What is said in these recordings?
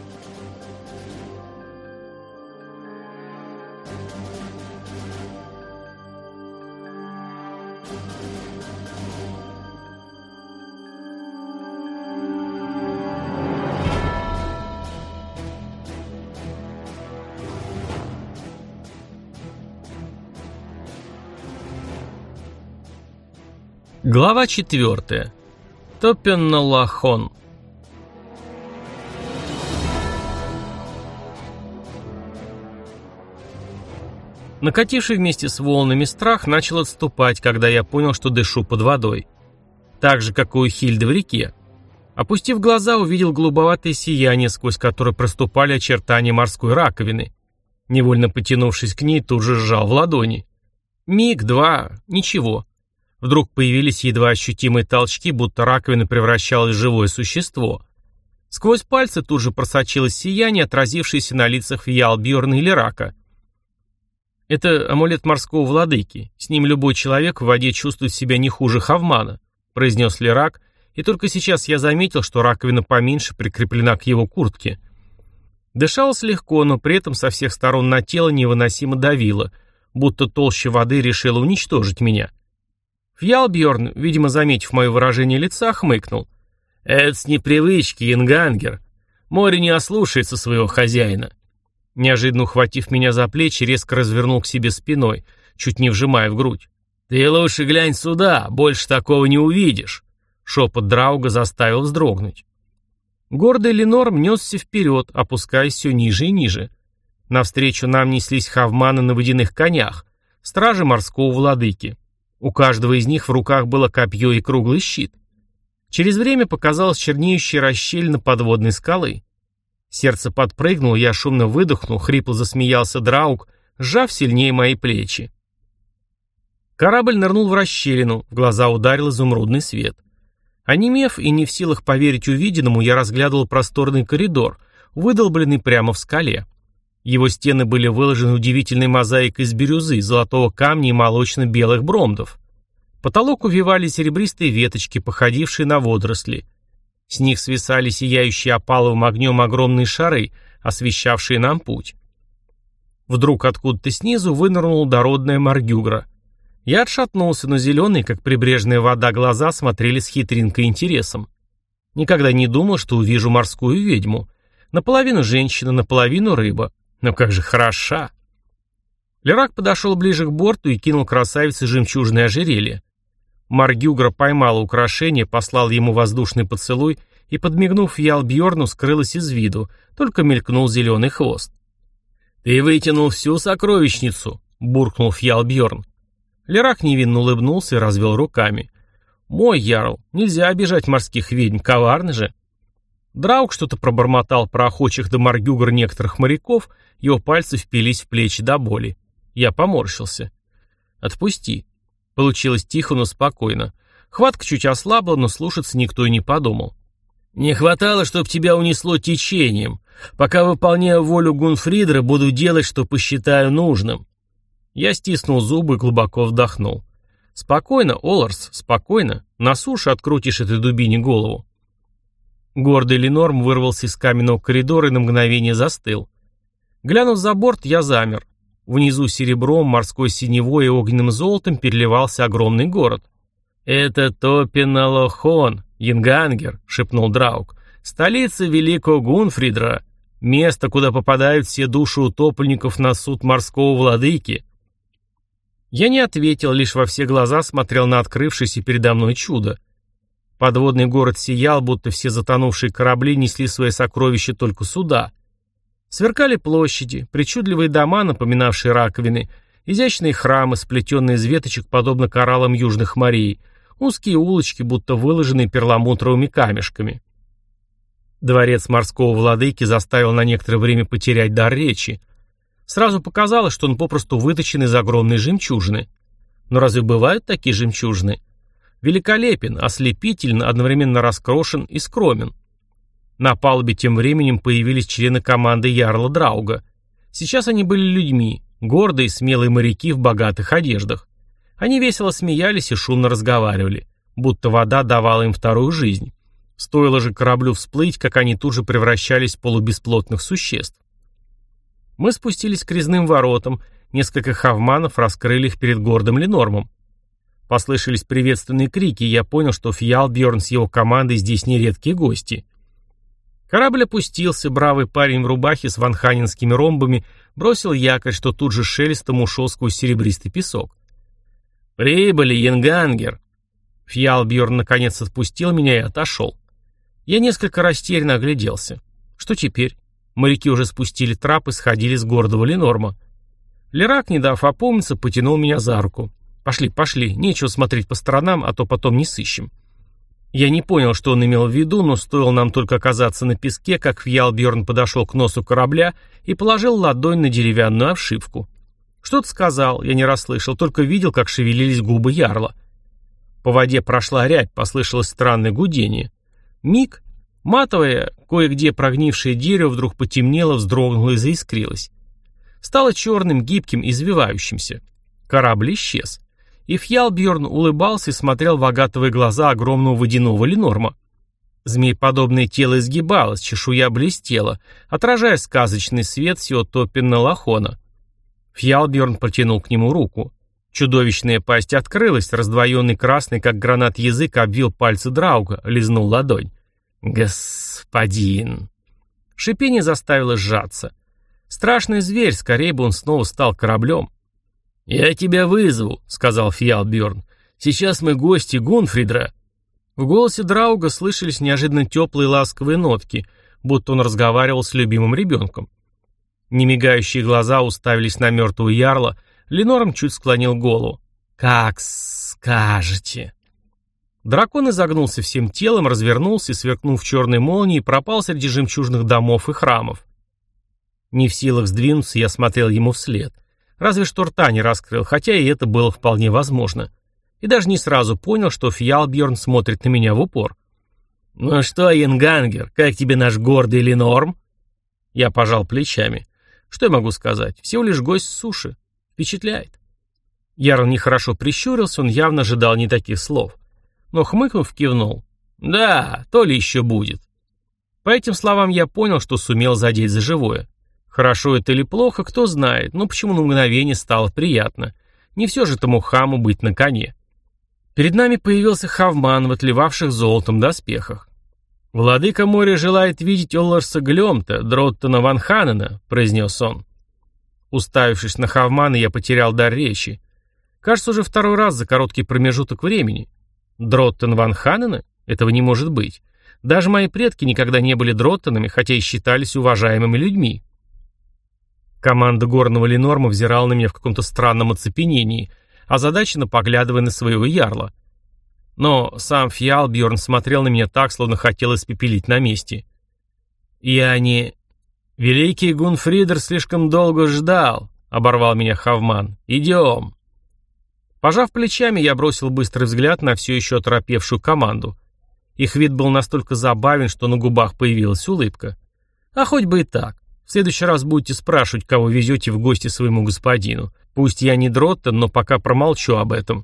Глава 4. Топеннолахон. Накативший вместе с волнами страх начал отступать, когда я понял, что дышу под водой. Так же, как и у Хильды в реке. Опустив глаза, увидел голубоватое сияние, сквозь которое проступали очертания морской раковины. Невольно потянувшись к ней, тут же сжал в ладони. Миг, два, ничего. Вдруг появились едва ощутимые толчки, будто раковина превращалась в живое существо. Сквозь пальцы тут же просочилось сияние, отразившееся на лицах Фьялбьорна и Лирака. «Это амулет морского владыки. С ним любой человек в воде чувствует себя не хуже Хавмана», — произнес Лирак, и только сейчас я заметил, что раковина поменьше прикреплена к его куртке. Дышалось легко, но при этом со всех сторон на тело невыносимо давило, будто толща воды решила уничтожить меня. Фьялбьорн, видимо, заметив мое выражение лица, хмыкнул. «Это с непривычки, Янгангер. Море не ослушается своего хозяина». Неожиданно ухватив меня за плечи, резко развернул к себе спиной, чуть не вжимая в грудь. «Ты лучше глянь сюда, больше такого не увидишь». Шепот Драуга заставил вздрогнуть. Гордый Ленор несся вперед, опускаясь все ниже и ниже. Навстречу нам неслись хавманы на водяных конях, стражи морского владыки. У каждого из них в руках было копье и круглый щит. Через время показалась чернеющая расщелина подводной скалы. Сердце подпрыгнуло, я шумно выдохнул, хрипло засмеялся Драуг, сжав сильнее мои плечи. Корабль нырнул в расщелину, в глаза ударил изумрудный свет. Онемев и не в силах поверить увиденному, я разглядывал просторный коридор, выдолбленный прямо в скале. Его стены были выложены удивительной мозаикой из бирюзы, золотого камня и молочно-белых бромдов. Потолок увивали серебристые веточки, походившие на водоросли. С них свисали сияющие опаловым огнем огромные шары, освещавшие нам путь. Вдруг откуда-то снизу вынырнула дородная Маргюгра. Я отшатнулся, но зеленые, как прибрежная вода, глаза смотрели с хитринкой и интересом. Никогда не думал, что увижу морскую ведьму. Наполовину женщина, наполовину рыба. Но как же хороша! Лирак подошел ближе к борту и кинул красавице жемчужное ожерелье. Маргюгра поймала украшение, послал ему воздушный поцелуй и, подмигнув Фьялбьорну, скрылась из виду, только мелькнул зеленый хвост. «Ты вытянул всю сокровищницу!» — буркнул Фьялбьорн. Лирак невинно улыбнулся и развел руками. «Мой ярл, нельзя обижать морских ведьм, коварны же!» Драуг что-то пробормотал про охочих до Маргюгр некоторых моряков, его пальцы впились в плечи до боли. Я поморщился. «Отпусти». Получилось тихо, но спокойно. Хватка чуть ослабла, но слушаться никто и не подумал. «Не хватало, чтоб тебя унесло течением. Пока выполняю волю Гунфридера, буду делать, что посчитаю нужным». Я стиснул зубы и глубоко вдохнул. «Спокойно, Оларс, спокойно. На суше открутишь этой дубине голову». Гордый Ленорм вырвался из каменного коридора и на мгновение застыл. Глянув за борт, я замер. Внизу серебром, морской синевой и огненным золотом переливался огромный город. «Это Топеннолахон, Янгангер», — шепнул Драуг. «Столица великого Гунфридера. Место, куда попадают все души утопленников на суд морского владыки». Я не ответил, лишь во все глаза смотрел на открывшееся передо мной чудо. Подводный город сиял, будто все затонувшие корабли несли свои сокровища только сюда. Сверкали площади, причудливые дома, напоминавшие раковины, изящные храмы, сплетенные из веточек, подобно кораллам южных морей, узкие улочки, будто выложенные перламутровыми камешками. Дворец морского владыки заставил на некоторое время потерять дар речи. Сразу показалось, что он попросту выточен из огромной жемчужины. Но разве бывают такие жемчужины? Великолепен, ослепителен, одновременно раскрошен и скромен. На палубе тем временем появились члены команды ярла Драуга. Сейчас они были людьми, гордые, смелые моряки в богатых одеждах. Они весело смеялись и шумно разговаривали, будто вода давала им вторую жизнь. Стоило же кораблю всплыть, как они тут же превращались в полубесплотных существ. Мы спустились к резным воротам, несколько хавманов раскрыли их перед гордым Ленормом. Послышались приветственные крики, и я понял, что Фьялбьорн с его командой здесь нередкие гости. Корабль опустился, бравый парень в рубахе с ванханинскими ромбами бросил якорь, что тут же шелестом ушел сквозь серебристый песок. «Прибыли, Янгангер!» Фьялбьорн наконец отпустил меня и отошел. Я несколько растерянно огляделся. Что теперь? Моряки уже спустили трап и сходили с гордого Ленорма. Лерак, не дав опомниться, потянул меня за руку. «Пошли, пошли, нечего смотреть по сторонам, а то потом не сыщем». Я не понял, что он имел в виду, но стоило нам только оказаться на песке, как Фьялбьорн подошел к носу корабля и положил ладонь на деревянную обшивку. Что-то сказал, я не расслышал, только видел, как шевелились губы ярла. По воде прошла рябь, послышалось странное гудение. Миг, матовое, кое-где прогнившее дерево вдруг потемнело, вздрогнуло и заискрилось. Стало черным, гибким, извивающимся. Корабль исчез. И Фьялбьорн улыбался и смотрел в агатовые глаза огромного водяного Ленорма. Змееподобное тело изгибалось, чешуя блестела, отражая сказочный свет всего Топпина Лахона. Фьялбьорн протянул к нему руку. Чудовищная пасть открылась, раздвоенный красный, как гранат язык, обвил пальцы Драуга, лизнул ладонь. «Господин!» Шипение заставило сжаться. Страшный зверь, скорее бы он снова стал кораблем. «Я тебя вызову», — сказал Фьялбьорн. «Сейчас мы гости Гунфридра». В голосе Драуга слышались неожиданно теплые ласковые нотки, будто он разговаривал с любимым ребенком. Немигающие глаза уставились на мертвого ярла, Ленорм чуть склонил голову. «Как скажете». Дракон изогнулся всем телом, развернулся и, сверкнув черной молнией, пропал среди жемчужных домов и храмов. Не в силах сдвинуться, я смотрел ему вслед. Разве что рта не раскрыл, хотя и это было вполне возможно. И даже не сразу понял, что Фьялбьорн смотрит на меня в упор. «Ну что, Янгангер, как тебе наш гордый Ленорм?» Я пожал плечами. Что я могу сказать? Всего лишь гость с суши. Впечатляет. Ярл нехорошо прищурился, он явно ожидал не таких слов. Но, хмыкнув, кивнул. «Да, то ли еще будет». По этим словам я понял, что сумел задеть за живое. Хорошо это или плохо, кто знает, но почему на мгновение стало приятно. Не все же тому хаму быть на коне. Перед нами появился хавман в отливавших золотом доспехах. «Владыка моря желает видеть Олларса Глемта, Дроттона Ванханена», — произнес он. Уставившись на хавмана, я потерял дар речи. Кажется, уже второй раз за короткий промежуток времени. Дроттон Ванханена? Этого не может быть. Даже мои предки никогда не были Дроттонами, хотя и считались уважаемыми людьми. Команда горного Ленорма взирала на меня в каком-то странном оцепенении, озадаченно поглядывая на своего ярла. Но сам Фьялбьорн смотрел на меня так, словно хотел испепелить на месте. «Я не...» «Великий Гунфридр слишком долго ждал», — оборвал меня хавман. «Идем». Пожав плечами, я бросил быстрый взгляд на все еще оторопевшую команду. Их вид был настолько забавен, что на губах появилась улыбка. А хоть бы и так. В следующий раз будете спрашивать, кого везете в гости своему господину. Пусть я не Дроттон, но пока промолчу об этом.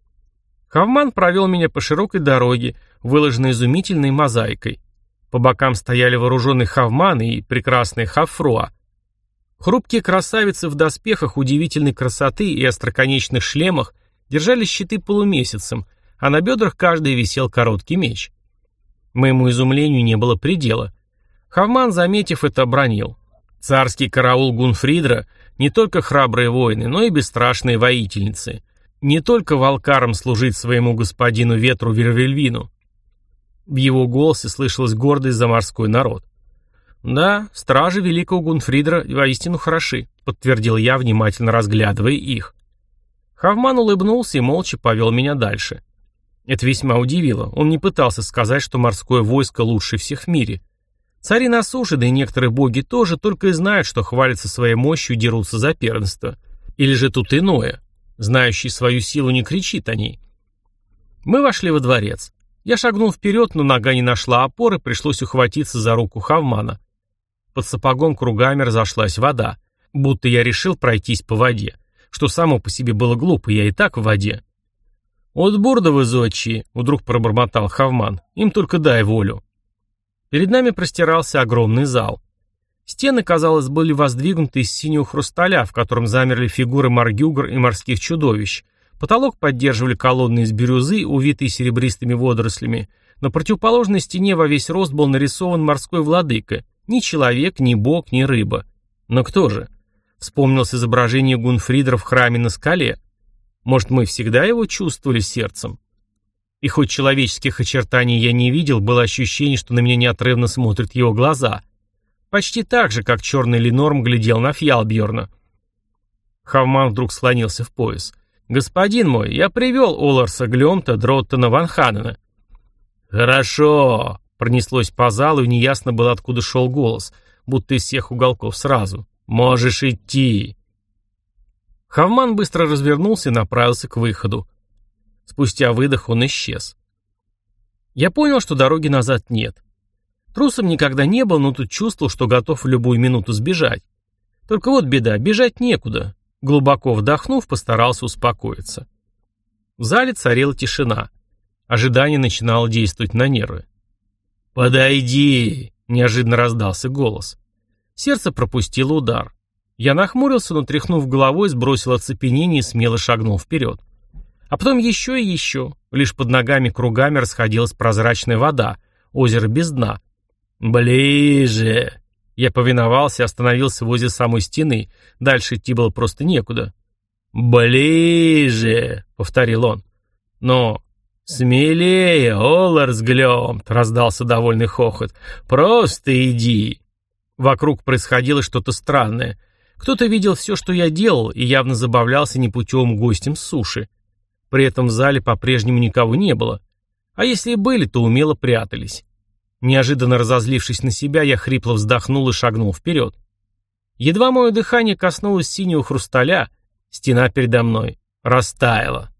Хавман провел меня по широкой дороге, выложенной изумительной мозаикой. По бокам стояли вооруженный хавман и прекрасная хафруа. Хрупкие красавицы в доспехах удивительной красоты и остроконечных шлемах держали щиты полумесяцем, а на бедрах каждый висел короткий меч. Моему изумлению не было предела. Хавман, заметив это, бранил. Царский караул Гунфридра не только храбрые воины, но и бесстрашные воительницы. Не только волкарам служить своему господину ветру Вервельвину. В его голосе слышалась гордость за морской народ. «Да, стражи великого Гунфридра воистину хороши», — подтвердил я, внимательно разглядывая их. Хавман улыбнулся и молча повел меня дальше. Это весьма удивило. Он не пытался сказать, что морское войско лучше всех в мире. Цари на суше, да и некоторые боги тоже, только и знают, что хвалятся своей мощью и дерутся за первенство. Или же тут иное. Знающий свою силу не кричит о ней. Мы вошли во дворец. Я шагнул вперед, но нога не нашла опоры, пришлось ухватиться за руку Хавмана. Под сапогом кругами разошлась вода, будто я решил пройтись по воде, что само по себе было глупо, я и так в воде. «От бурдовы зодчие», — вдруг пробормотал Хавман. «Им только дай волю». Перед нами простирался огромный зал. Стены, казалось, были воздвигнуты из синего хрусталя, в котором замерли фигуры маргюгр и морских чудовищ. Потолок поддерживали колонны из бирюзы, увитые серебристыми водорослями. На противоположной стене во весь рост был нарисован морской владыка. Ни человек, ни бог, ни рыба. Но кто же? Вспомнилось изображение Гунфридра в храме на скале. Может, мы всегда его чувствовали сердцем? И хоть человеческих очертаний я не видел, было ощущение, что на меня неотрывно смотрят его глаза. Почти так же, как черный Ленорм глядел на Фьялбьорна. Хавман вдруг склонился в пояс. «Господин мой, я привел Оларса Глемта Дроттона Ванханена». «Хорошо», — пронеслось по залу, и неясно было, откуда шел голос, будто из всех уголков сразу. «Можешь идти». Хавман быстро развернулся и направился к выходу. Спустя выдох он исчез. Я понял, что дороги назад нет. Трусом никогда не был, но тут чувствовал, что готов в любую минуту сбежать. Только вот беда, бежать некуда. Глубоко вдохнув, постарался успокоиться. В зале царила тишина. Ожидание начинало действовать на нервы. «Подойди!» — неожиданно раздался голос. Сердце пропустило удар. Я нахмурился, но, тряхнув головой, сбросил оцепенение и смело шагнул вперед. А потом еще и еще. Лишь под ногами кругами расходилась прозрачная вода, озеро без дна. «Ближе!» Я повиновался и остановился возле самой стены. Дальше идти было просто некуда. «Ближе!» — повторил он. «Но смелее, Оларс Глемт!» — раздался довольный хохот. «Просто иди!» Вокруг происходило что-то странное. Кто-то видел все, что я делал, и явно забавлялся непутевым гостем с суши. При этом в зале по-прежнему никого не было. А если и были, то умело прятались. Неожиданно разозлившись на себя, я хрипло вздохнул и шагнул вперед. Едва мое дыхание коснулось синего хрусталя, стена передо мной растаяла.